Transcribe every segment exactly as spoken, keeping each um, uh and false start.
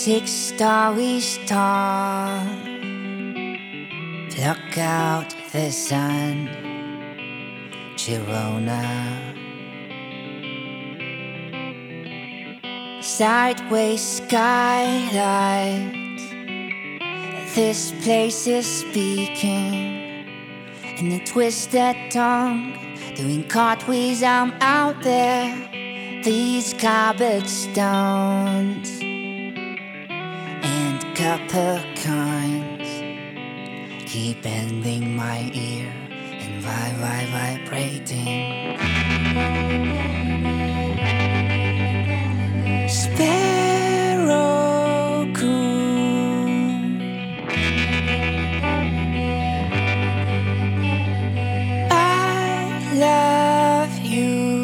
six-story storm. Block out the sun, Girona. Sideways skylight, this place is speaking. In a twisted tongue, doing cartwheels, I'm out there. These cobblestones and copper coins keep bending my ear and vi- vi- vibrating. Sparrow coon, I love you.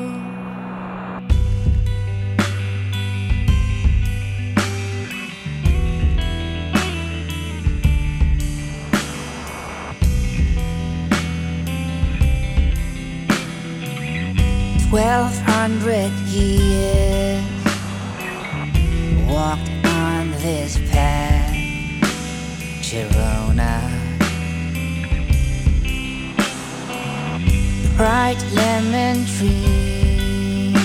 Twelve hundred years walked on this path, Girona. Bright lemon tree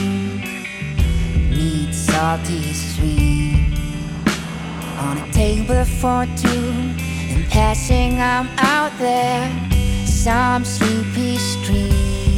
meets salty sweet on a table for two. In passing, I'm out there, some sleepy street.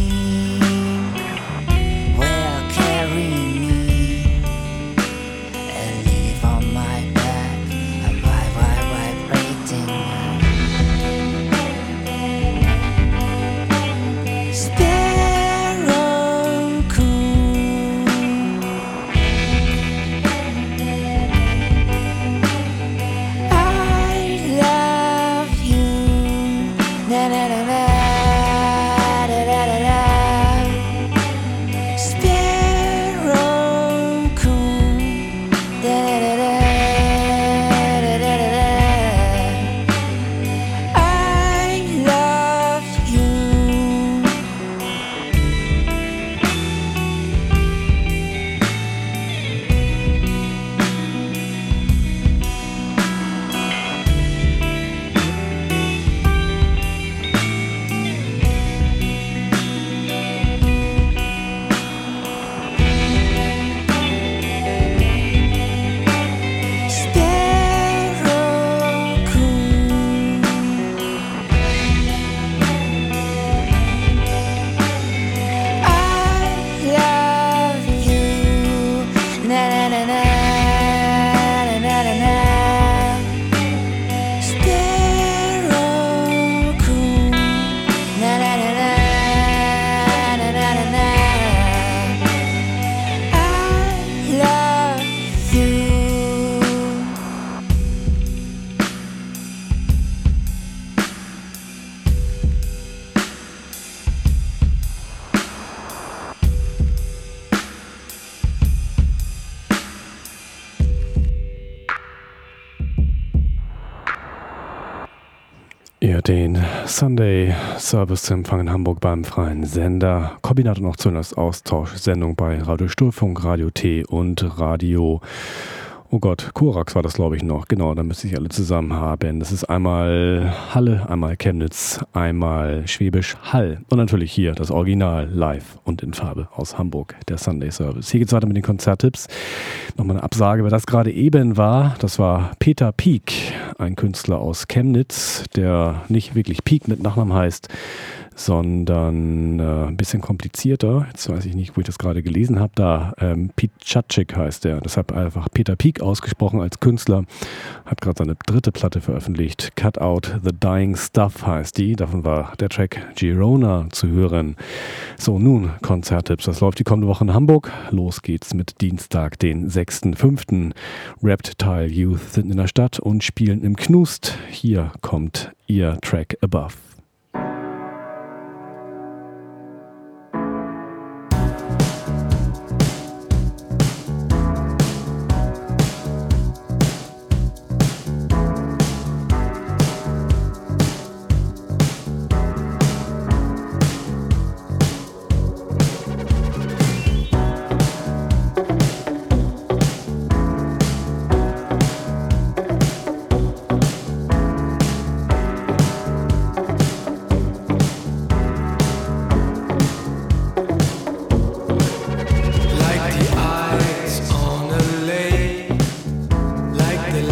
Ihr den Sunday Service zu empfangen in Hamburg beim freien Sender. Kombinat und auch Zöllners Austausch-Sendung bei Radio Sturfunk, Radio T und Radio, oh Gott, Korax war das, glaube ich, noch. Genau, da müsste ich alle zusammen haben. Das ist einmal Halle, einmal Chemnitz, einmal Schwäbisch Hall und natürlich hier das Original live und in Farbe aus Hamburg, der Sunday Service. Hier geht's weiter mit den Konzerttipps. Nochmal eine Absage, wer das gerade eben war. Das war Peter Pieck, ein Künstler aus Chemnitz, der nicht wirklich Pieck mit Nachnamen heißt, sondern äh, ein bisschen komplizierter. Jetzt weiß ich nicht, wo ich das gerade gelesen habe. Da ähm, Picacik heißt er. Deshalb einfach Peter Pieck ausgesprochen als Künstler. Hat gerade seine dritte Platte veröffentlicht. Cut Out the Dying Stuff heißt die. Davon war der Track Girona zu hören. So, nun Konzerttipps. Das läuft die kommende Woche in Hamburg. Los geht's mit Dienstag, den sechsten fünften Reptile Youth sind in der Stadt und spielen im Knust. Hier kommt ihr Track Above.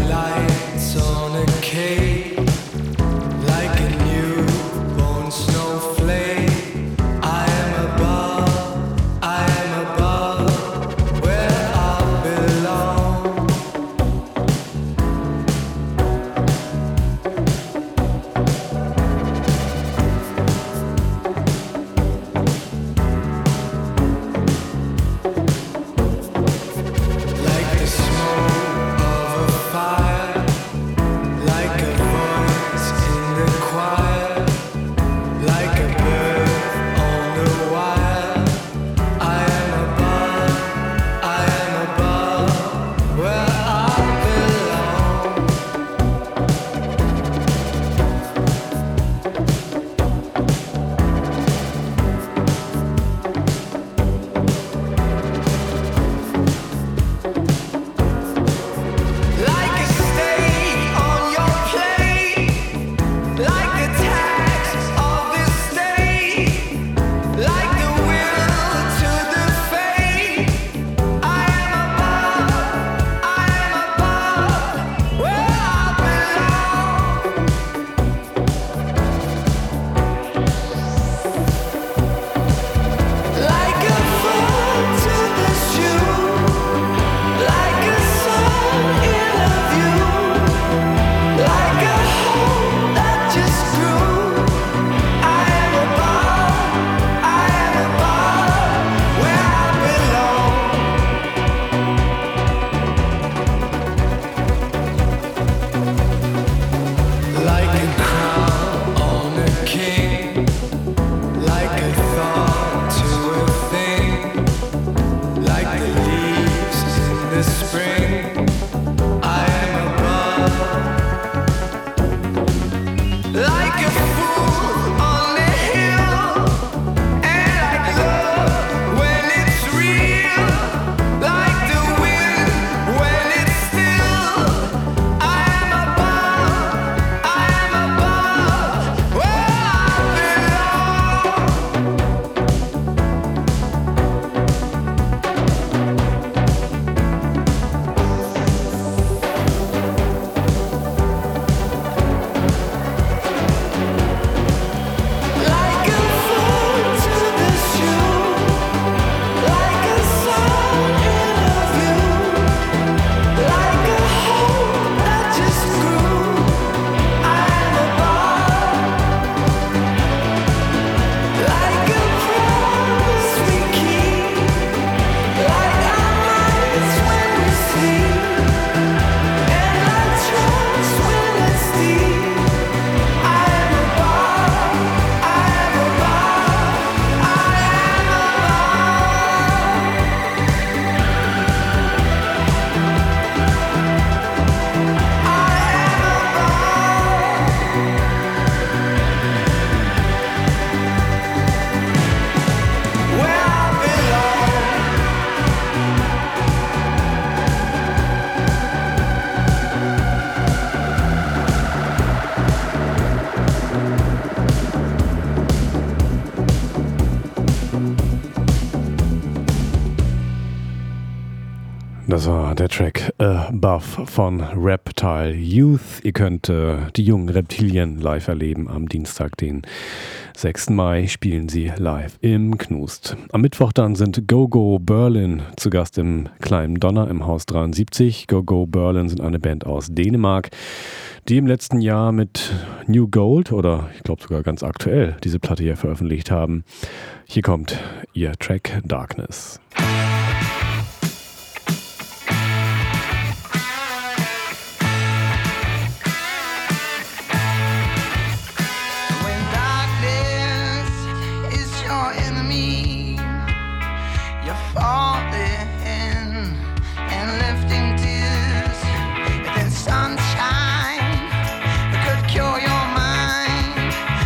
Das war der Track Above von Reptile Youth. Ihr könnt äh, die jungen Reptilien live erleben. Am Dienstag, den sechsten Mai, spielen sie live im Knust. Am Mittwoch dann sind Go Go Berlin zu Gast im Kleinen Donner im Haus dreiundsiebzig. Go Go Berlin sind eine Band aus Dänemark, die im letzten Jahr mit New Gold oder ich glaube sogar ganz aktuell diese Platte hier veröffentlicht haben. Hier kommt ihr Track Darkness.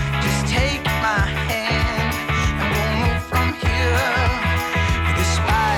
Despite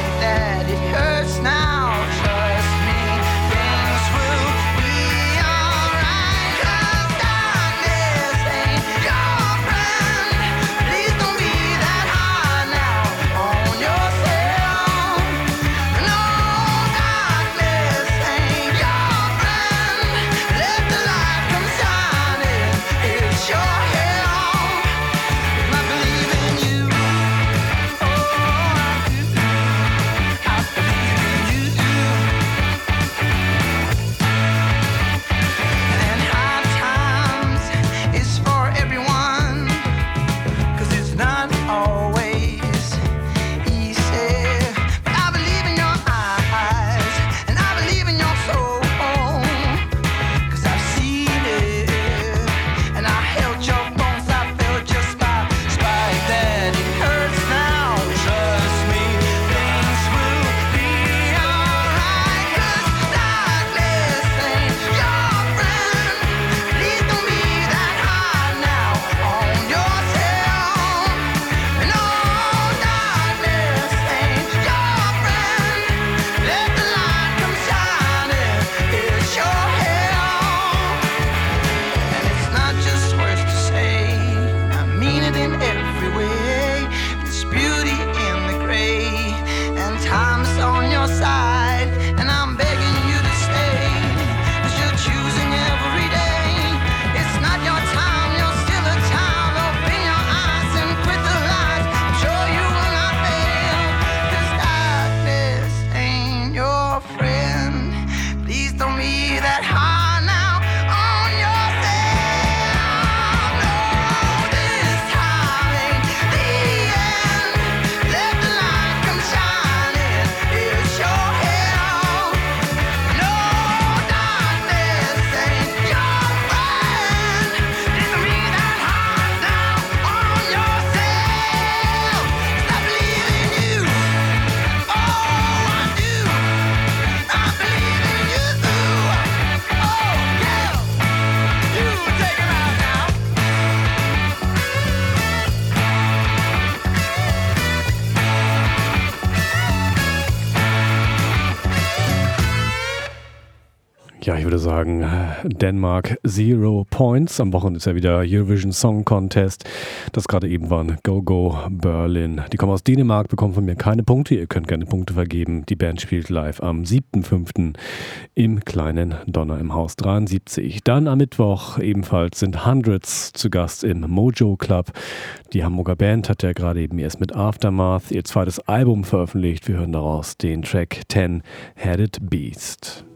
ich würde sagen, Denmark Zero Points. Am Wochenende ist ja wieder Eurovision Song Contest. Das gerade eben waren Go Go Berlin. Die kommen aus Dänemark, bekommen von mir keine Punkte. Ihr könnt gerne Punkte vergeben. Die Band spielt live am siebten fünften im kleinen Donner im Haus dreiundsiebzig. Dann am Mittwoch ebenfalls sind Hundreds zu Gast im Mojo Club. Die Hamburger Band hat ja gerade eben erst mit Aftermath ihr zweites Album veröffentlicht. Wir hören daraus den Track Ten-Headed Beast.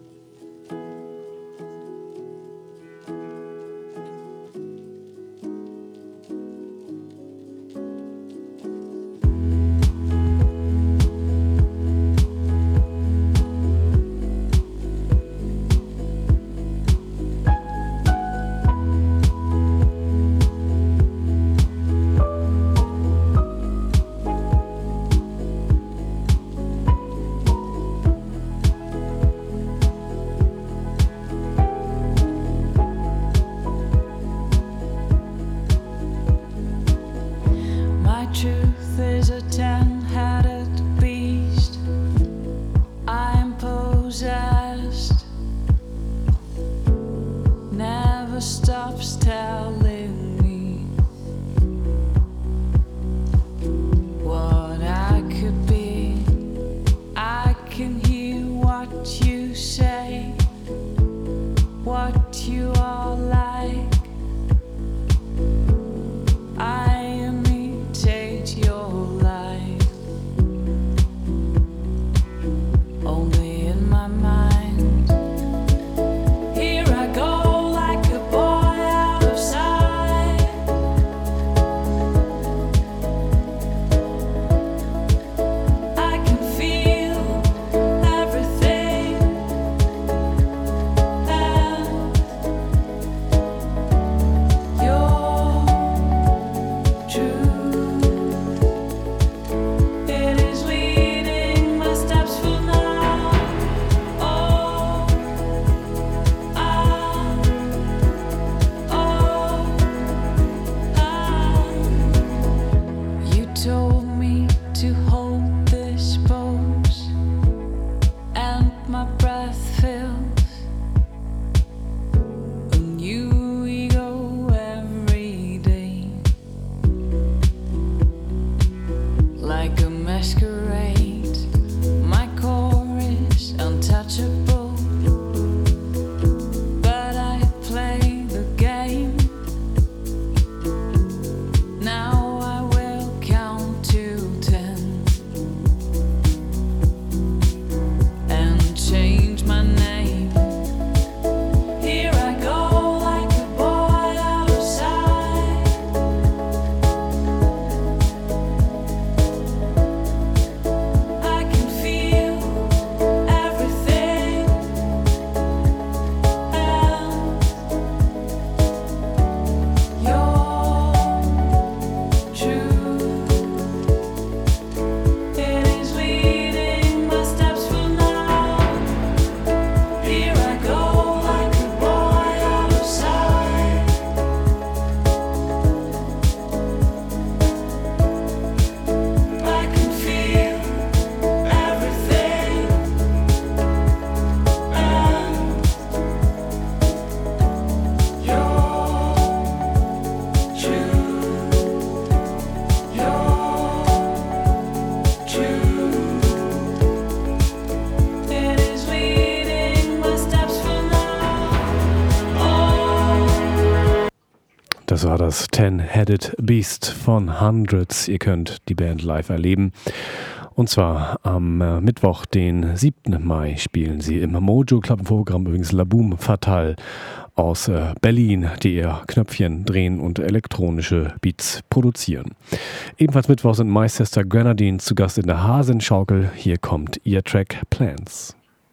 Das war das Ten-Headed Beast von Hundreds. Ihr könnt die Band live erleben. Und zwar am äh, Mittwoch, den siebten Mai, spielen sie im Mojo Club. Im Programm übrigens La Boom Fatale aus äh, Berlin, die ihr Knöpfchen drehen und elektronische Beats produzieren. Ebenfalls Mittwoch sind Leicester Grenadines zu Gast in der Hasenschaukel. Hier kommt ihr Track Plans.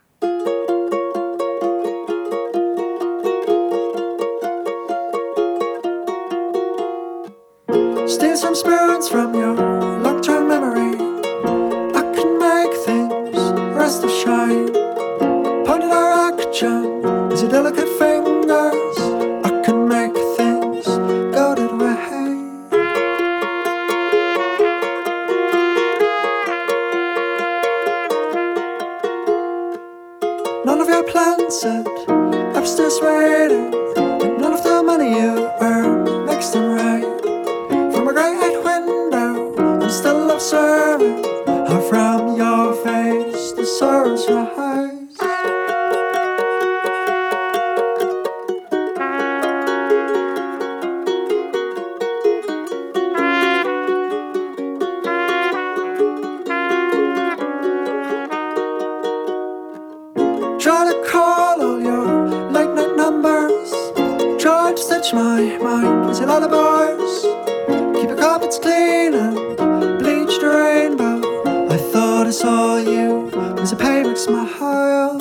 Steal some spirits from your long-term memory. I can make things rest of shine. Pointed our action into delicate fingers. I can make things go that way. None of your plans said waiting, and none of the money you earn makes them right. From a great window, I'm still observing how from your face the sorrows rise. Try to call all your late night numbers. Try to stitch my mind with your lullabies. Keep your carpets clean and bleach the rainbow. I thought I saw you as a payback smile.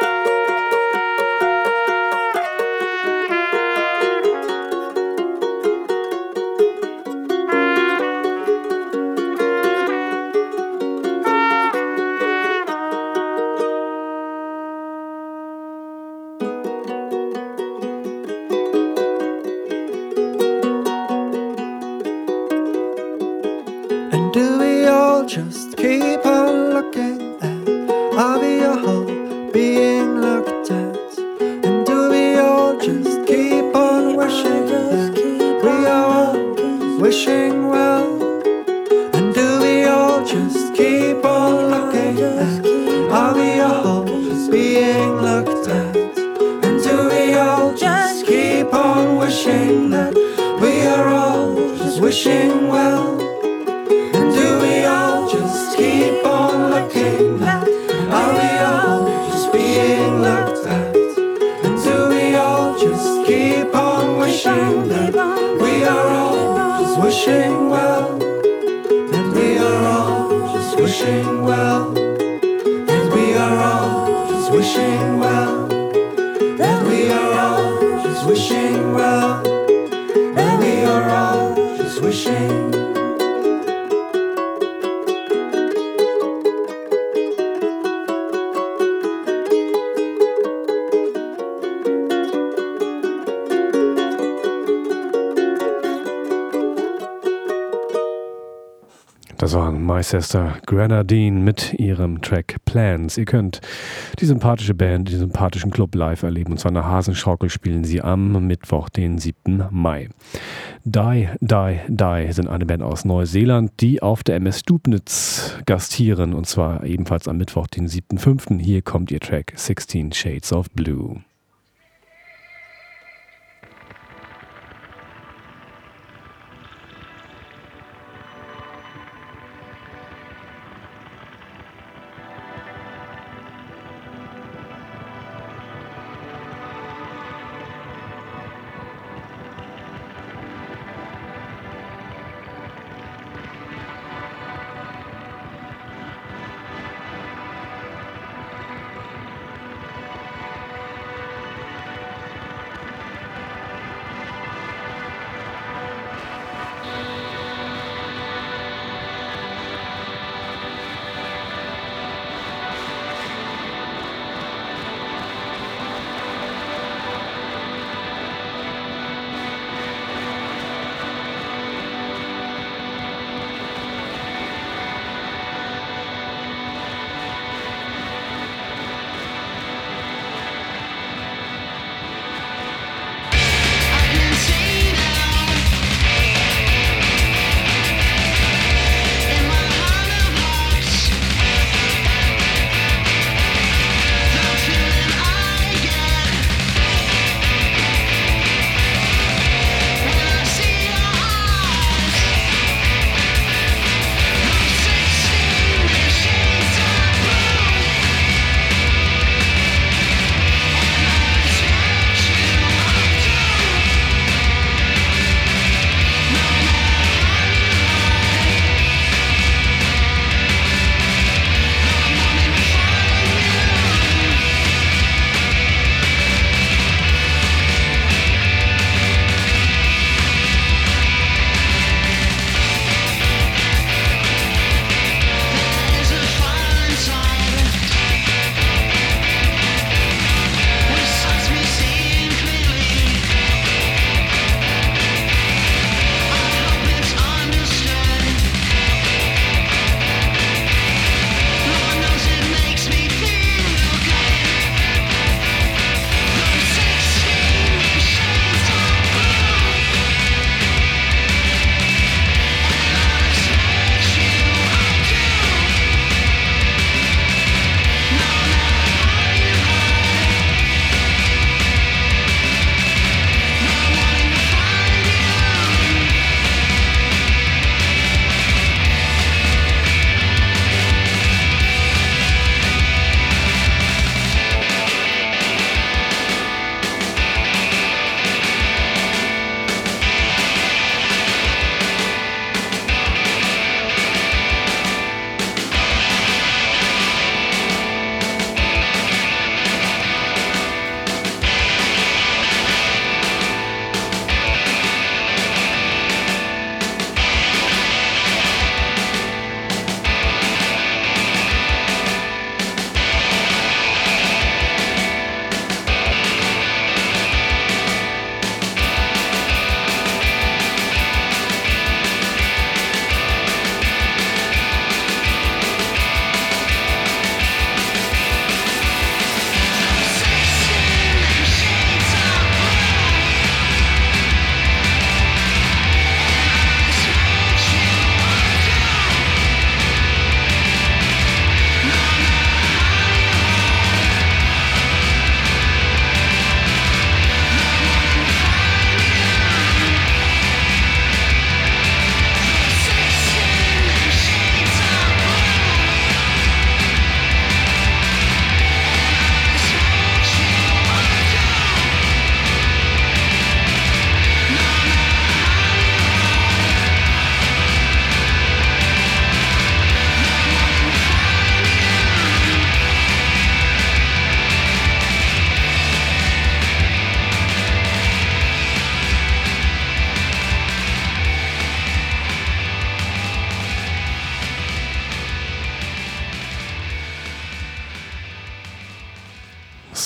And do we all just keep on looking at? Are we all being looked at? And do we all just keep on wishing that we are all wishing well? And do we all just keep on looking at? Are we all being looked at? And do we all just keep on wishing that we are all just wishing well? Keep on looking at, are we all just being looked at? And do we all just keep on wishing that we are all just wishing well? And we are all just wishing well. And we are all just wishing well. And we are all just wishing well. And we are all just wishing. Das waren My Sister Grenadine mit ihrem Track Plans. Ihr könnt die sympathische Band, den sympathischen Club live erleben. Und zwar in der Hasenschaukel spielen sie am Mittwoch, den siebten Mai. Die, Die, Die sind eine Band aus Neuseeland, die auf der M S Stubnitz gastieren. Und zwar ebenfalls am Mittwoch, den siebten fünften Hier kommt ihr Track sixteen Shades of Blue.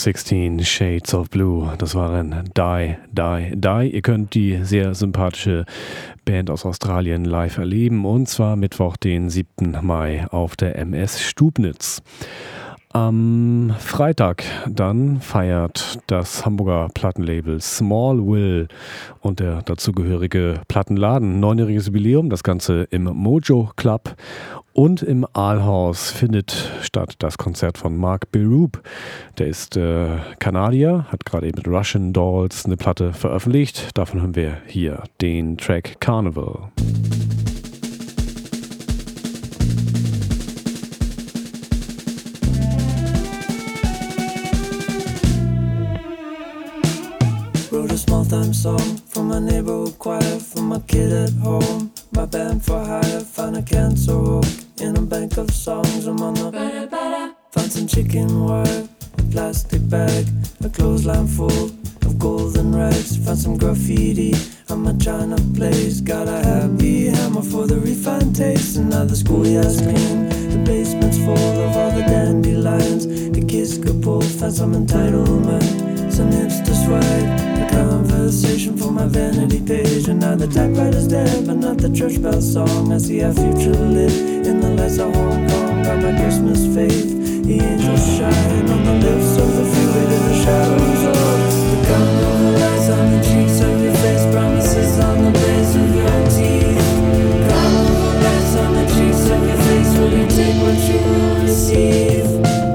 sixteen Shades of Blue. Das waren Die, Die, Die. Ihr könnt die sehr sympathische Band aus Australien live erleben, und zwar Mittwoch, den siebten Mai auf der M S Stubnitz. Am Freitag dann feiert das Hamburger Plattenlabel Small Will und der dazugehörige Plattenladen neunjähriges Jubiläum, das Ganze im Mojo Club. Und im Aalhaus findet statt das Konzert von Mark Berube. Der ist äh, Kanadier, hat gerade eben mit Russian Dolls eine Platte veröffentlicht. Davon hören wir hier den Track Carnival. Wrote a small time song for my neighborhood choir, for my kid at home, my band for hire. Found a cancer hook in a bank of songs. I'm on the found some chicken wire, a plastic bag, a clothesline full of golden rags. Found some graffiti on my china place. Got a happy hammer for the refined taste. And now the schoolyard's clean, the basement's full of all the dandelions. The kids could pull, found some entitlement, some hipster swag. Conversation for my vanity page. And now the typewriter's dead, but not the church bell song. I see our future lit in the lights of Hong Kong. Got my Christmas faith, the angels shine on the lifts of the freeway to the shadows of the carnival lights on the cheeks of your face, promises on the base of your teeth. Carnival lights on the cheeks of your face, will you take what you will receive?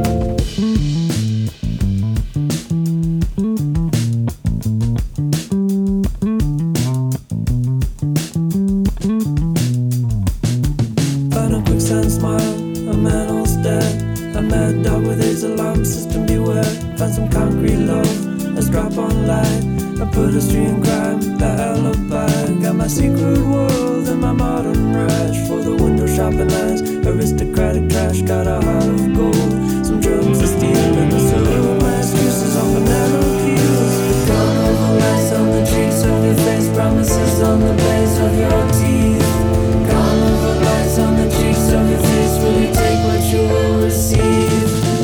Find some concrete love, let's drop on light. I put a stream crime, the alibi. Got my secret world and my modern rush for the window shopping lines. Aristocratic trash, got a heart of gold. Some drugs to steal and the silver. My excuses on banana peels. The carnival lights on the cheeks of your face, promises on the base of your teeth. Carnival lights on the cheeks of your face, will you take what you will receive?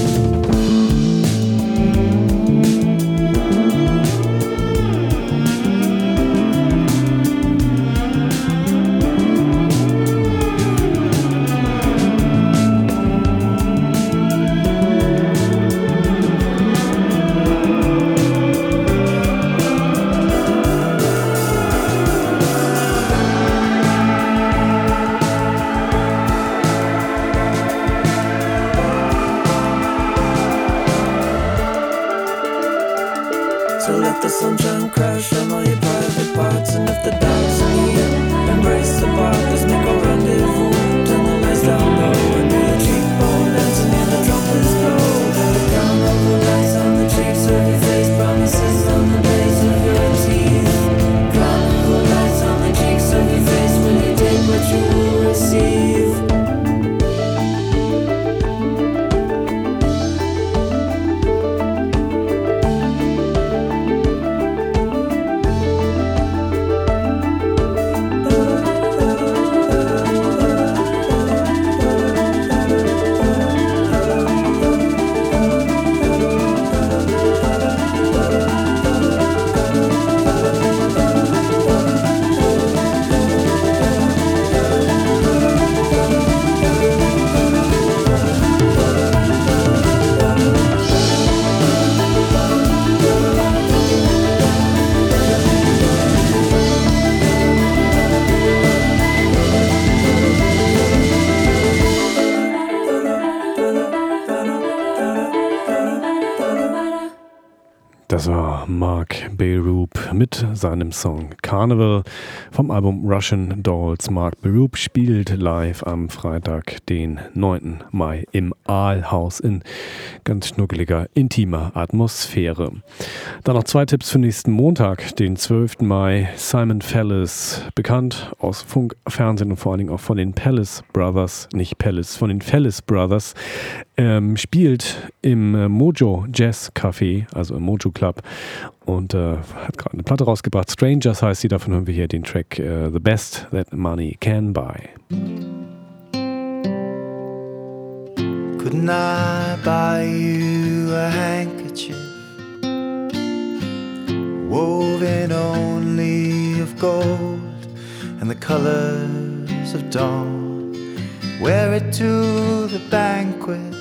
Das war Mark Berube mit seinem Song Carnival vom Album Russian Dolls. Mark Berube spielt live am Freitag, den neunten Mai im Aalhaus in ganz schnuckeliger, intimer Atmosphäre. Dann noch zwei Tipps für nächsten Montag, den zwölften Mai. Simon Palace, bekannt aus Funk, Fernsehen und vor allen Dingen auch von den Palace Brothers, nicht Palace, von den Palace Brothers, ähm, spielt im äh, Mojo Jazz Café, also im Mojo Club, und äh, hat gerade eine Platte rausgebracht. Strangers heißt sie, davon hören wir hier den Track uh, The Best That Money Can Buy. Couldn't I buy you a handkerchief woven only of gold and the colors of dawn. Wear it to the banquets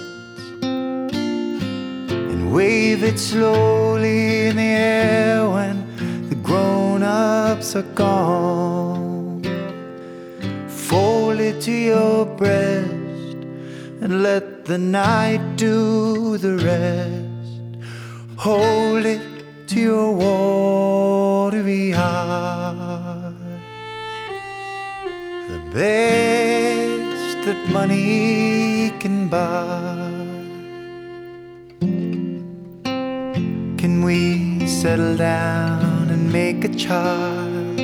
and wave it slowly in the air when the grown-ups are gone. Fold it to your breast and let the night do the rest. Hold it to your watery heart. The best that money can buy. Can we settle down and make a child?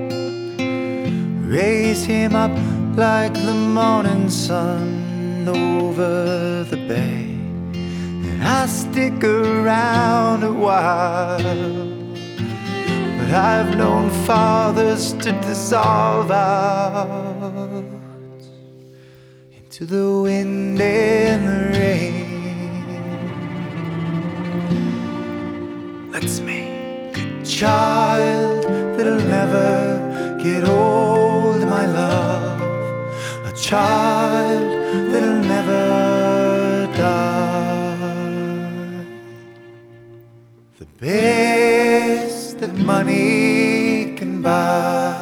Raise him up like the morning sun over the bay, and I stick around a while. But I've known fathers to dissolve out into the wind and the rain. Let's make a child that'll never get old, my love. A child that'll never die. The best that money can buy.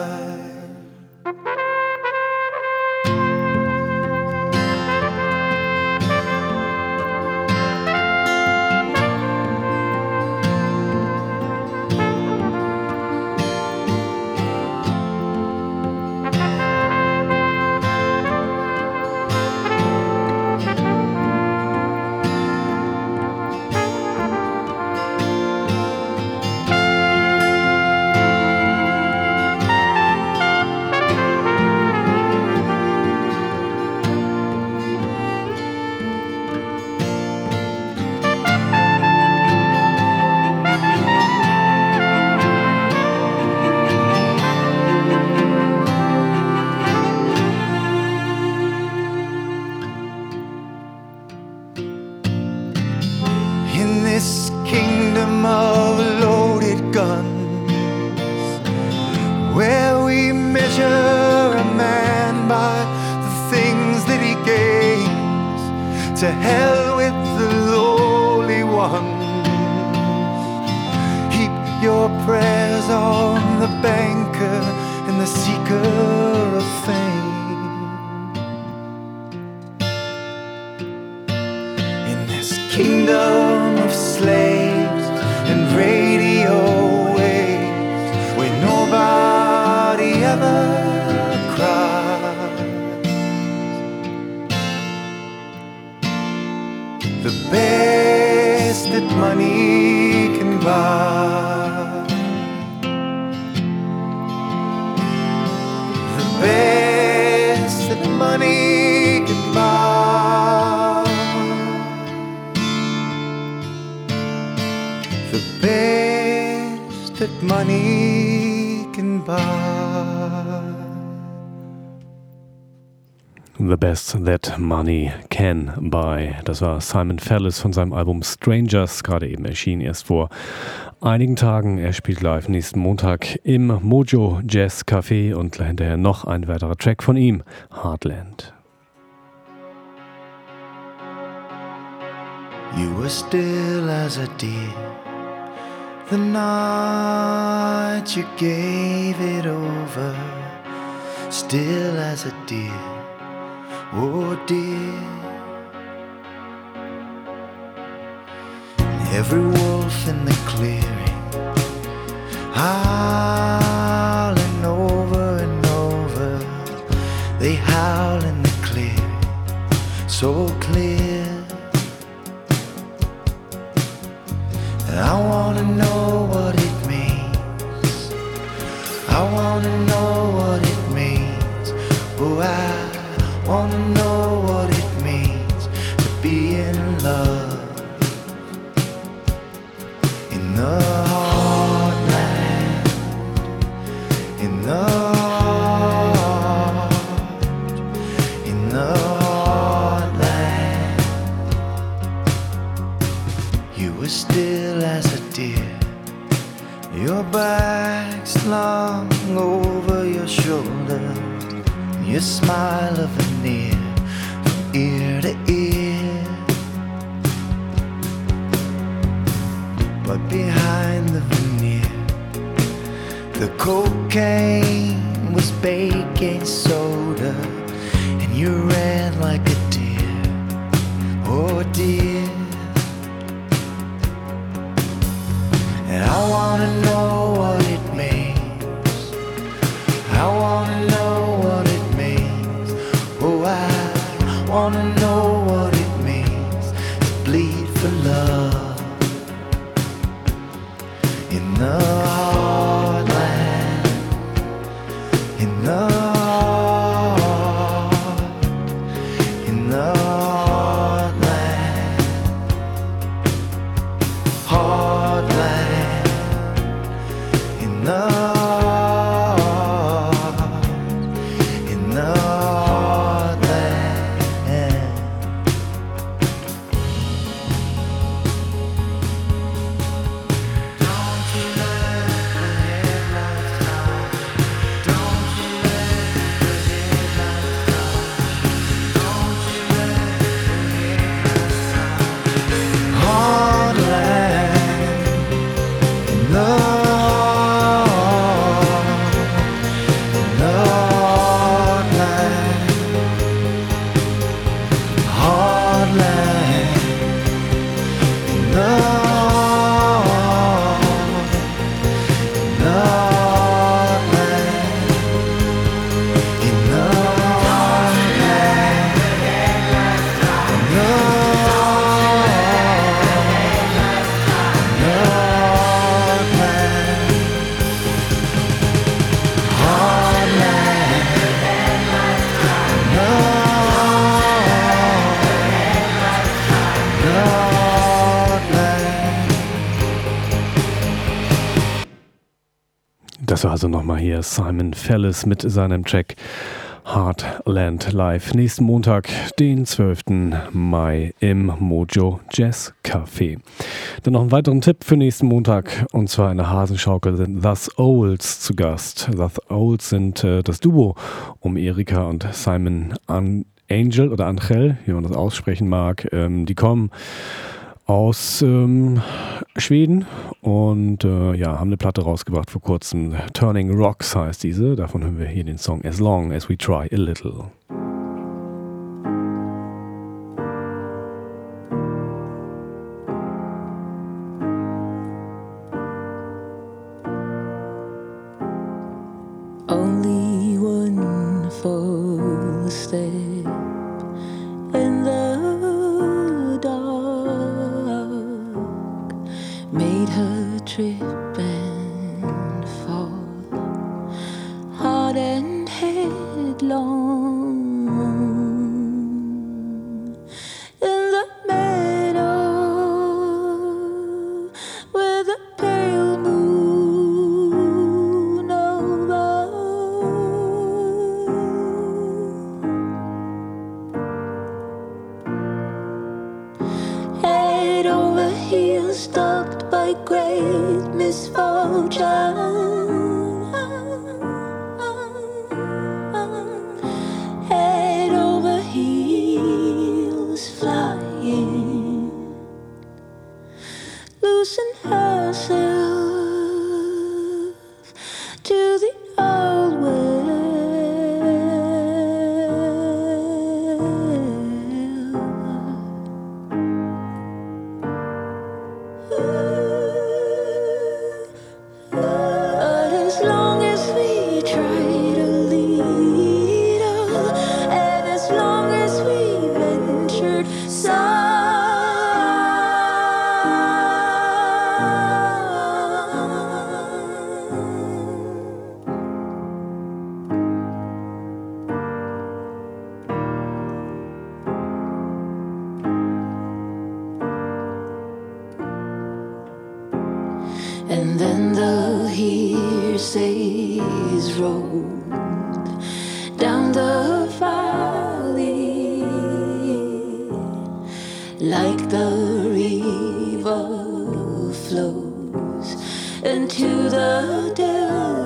To hell with the lowly ones. Heap your prayers on the banker and the seeker of fame. In this kingdom of slaves and radio waves where nobody ever cries, the best that money can buy. The best that money can buy. The best that money can buy. The Best That Money Can Buy. Das war Simon Fallis von seinem Album Strangers, gerade eben erschienen, erst vor einigen Tagen. Er spielt live nächsten Montag im Mojo Jazz Café und hinterher noch ein weiterer Track von ihm, Heartland. You were still as a deer the night you gave it over, still as a deer. Oh dear, every wolf in the clearing howling over and over. They howl in the clearing, so clear. And I wanna know what it means. I wanna know what it means. Oh, I wanna know what it means to be in love in the heartland, in the heart, in the heartland. You were still as a deer, your weeks long over your shoulder, your smile of veneer from ear to ear. But behind the veneer, the cocaine was baking soda, and you ran like a deer, oh dear. And I wanna know what it means, I wanna know what it means, oh I wanna know what it means to bleed for love in the heartland, in the heart, in the heartland, heartland, in the heart, in the heartland. Don't you let the headlights down, don't you let the headlights down, don't you let the headlights down. Heartland, in the heart, in the heartland, heartland, in the heart, in the heartland, in the heartland, in the Das war also nochmal hier Simon Fellis mit seinem Track Heartland Live. Nächsten Montag, den zwölften Mai im Mojo Jazz Café. Dann noch einen weiteren Tipp für nächsten Montag, und zwar in der Hasenschaukel sind The Olds zu Gast. The Olds sind äh, das Duo um Erika und Simon An- Angel oder Angel, wie man das aussprechen mag. Ähm, die kommen aus ähm, Schweden und äh, ja, haben eine Platte rausgebracht vor kurzem. Turning Rocks heißt diese. Davon hören wir hier den Song As Long As We Try A Little. Only one full step in the dark made her trip and fall hard and headlong in the meadow with a pale moon above. Head over heels, stalked by great misfortune. Head over heels, flying, losing herself to the old world. But as long as we try to lead her, and as long as we ventured and then the hearsays rolled down the valley like the river flows into the delta.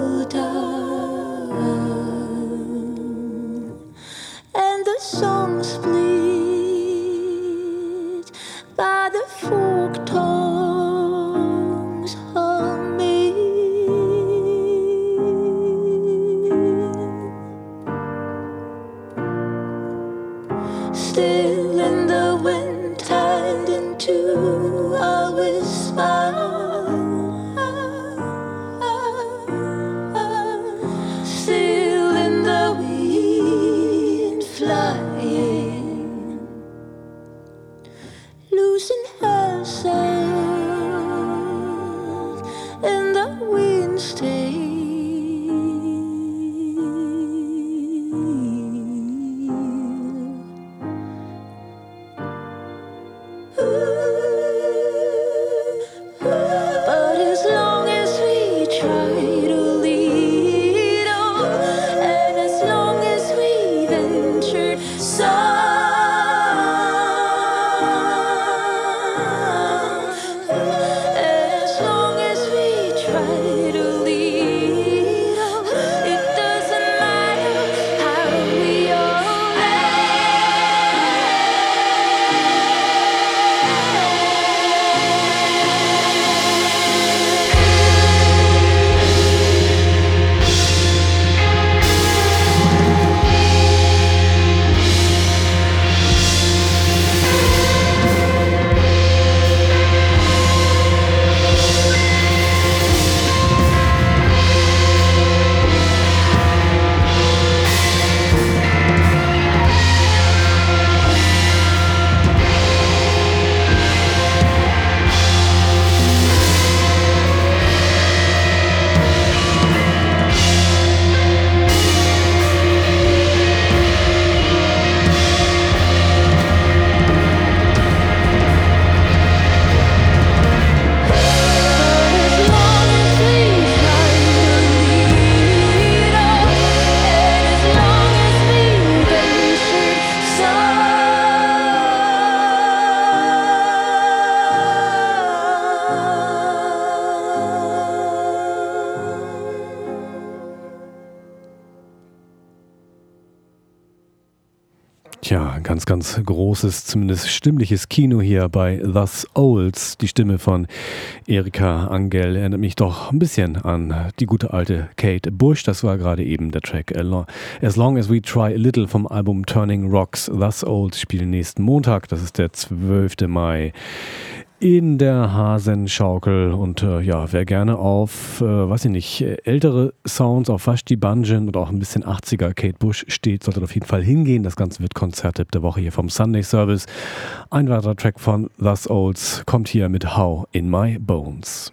Tja, ein ganz, ganz großes, zumindest stimmliches Kino hier bei Thus Olds. Die Stimme von Erika Angel erinnert mich doch ein bisschen an die gute alte Kate Bush. Das war gerade eben der Track As Long As We Try a Little vom Album Turning Rocks. Thus Olds spielen nächsten Montag, das ist der zwölfte Mai. In der Hasenschaukel und äh, ja, wer gerne auf, äh, weiß ich nicht, ältere Sounds, auf Vashti Bunyan oder auch ein bisschen achtziger Kate Bush steht, sollte auf jeden Fall hingehen. Das Ganze wird Konzerttipp der Woche hier vom Sunday Service. Ein weiterer Track von Thus Olds kommt hier mit How in My Bones.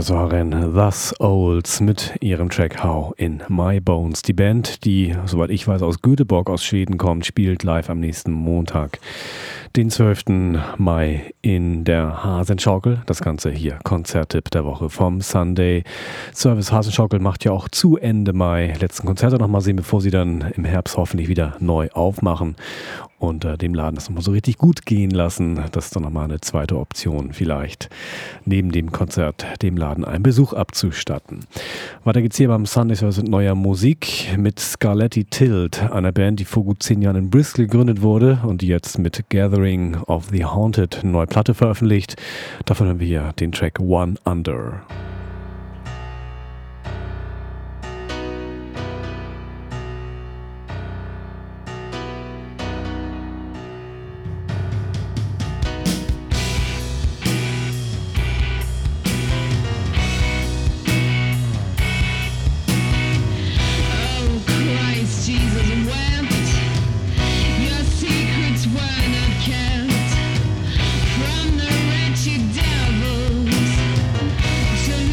das waren Thus Olds mit ihrem Track How in My Bones. Die Band, die, soweit ich weiß, aus Göteborg aus Schweden kommt, spielt live am nächsten Montag, den zwölften Mai in der Hasenschaukel. Das Ganze hier, Konzerttipp der Woche vom Sunday Service. Hasenschaukel macht ja auch zu Ende Mai letzten Konzerte noch mal sehen, bevor sie dann im Herbst hoffentlich wieder neu aufmachen und äh, dem Laden das nochmal so richtig gut gehen lassen. Das ist dann nochmal eine zweite Option, vielleicht neben dem Konzert dem Laden einen Besuch abzustatten. Weiter geht's hier beim Sunday Service mit neuer Musik mit Scarletti Tilt, einer Band, die vor gut zehn Jahren in Bristol gegründet wurde und die jetzt mit Gathering of the Haunted eine neue Platte veröffentlicht. Davon haben wir hier den Track One Under. From the wretched devils to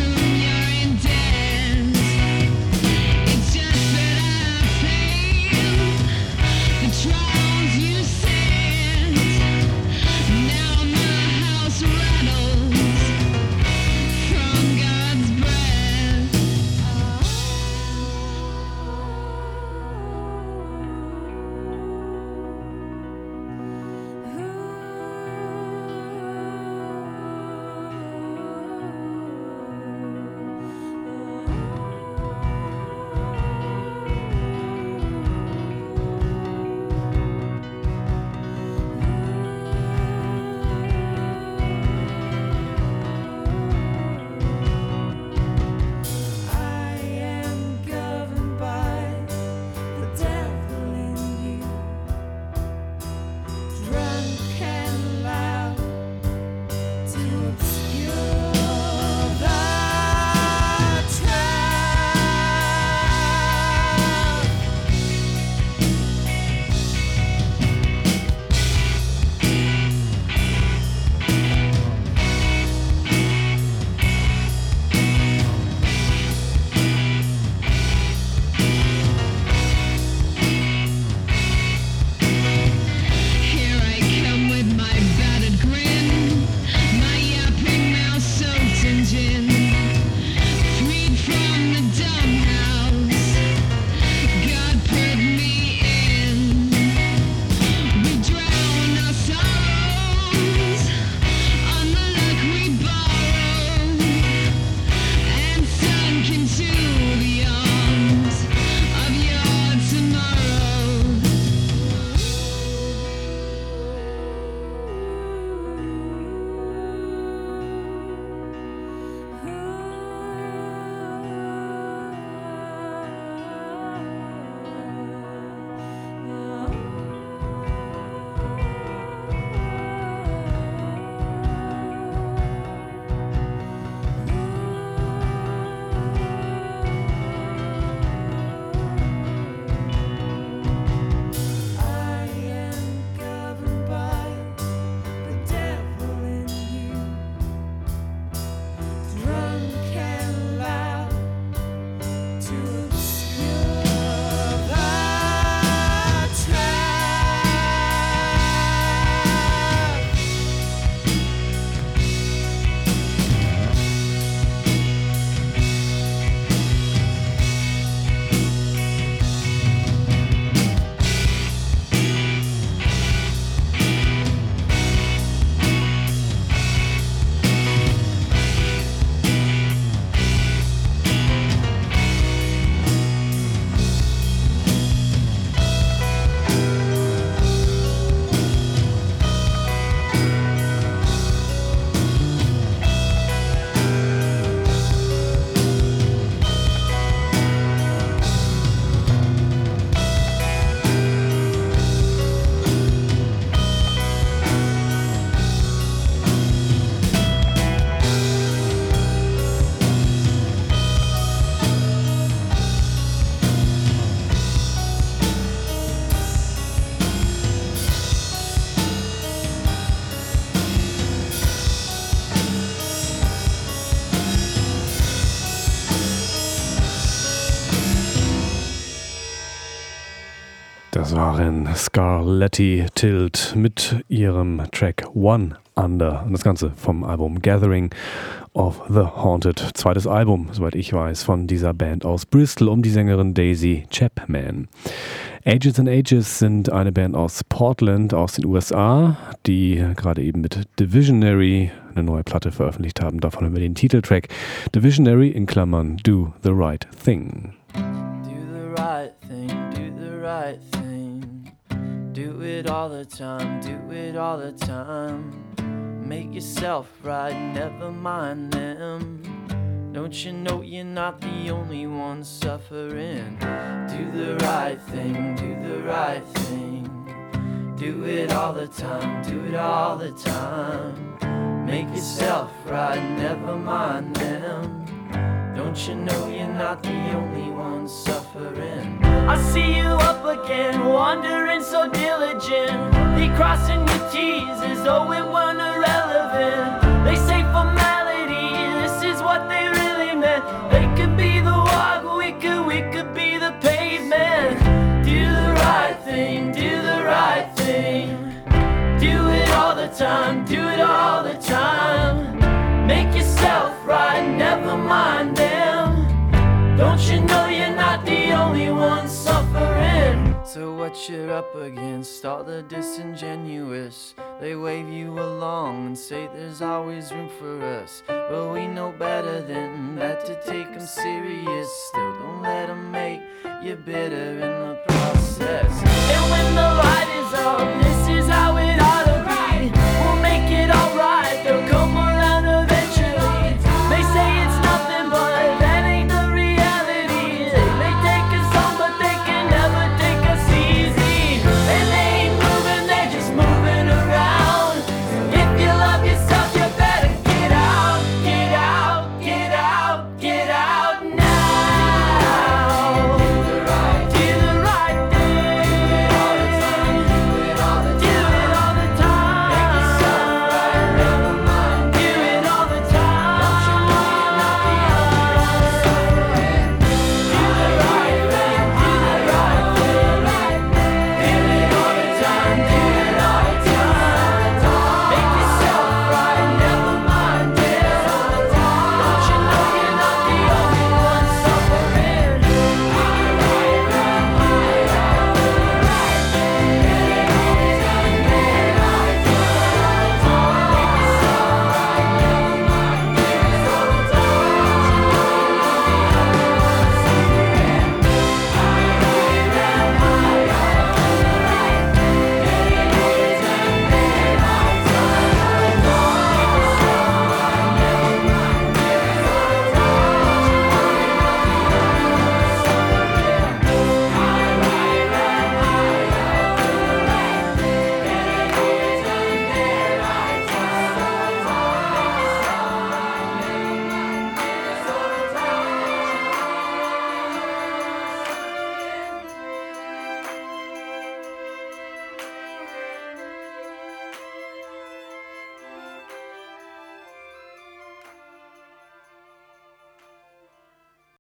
Das waren Scarletti Tilt mit ihrem Track One Under. Und das Ganze vom Album Gathering of the Haunted. Zweites Album, soweit ich weiß, von dieser Band aus Bristol um die Sängerin Daisy Chapman. Ages and Ages sind eine Band aus Portland, aus den U S A, die gerade eben mit Divisionary eine neue Platte veröffentlicht haben. Davon haben wir den Titeltrack Divisionary in Klammern Do the Right Thing. Do the right thing, do the right thing. Do it all the time, do it all the time. Make yourself right, never mind them. Don't you know you're not the only one suffering? Do the right thing, do the right thing. Do it all the time, do it all the time. Make yourself right, never mind them. Don't you know you're not the only one suffering? I see you up again, wandering so diligent. They crossing your T's as though it weren't irrelevant. They say formality, this is what they really meant. They could be the walk, we could, we could be the pavement. Do the right thing, do the right thing. Do it all the time, do it all the time. Make yourself right, never mind them. Don't you know you're not the only one suffering? So what you're up against, all the disingenuous. They wave you along and say there's always room for us. But we know better than that to take them serious. Still don't let them make you bitter and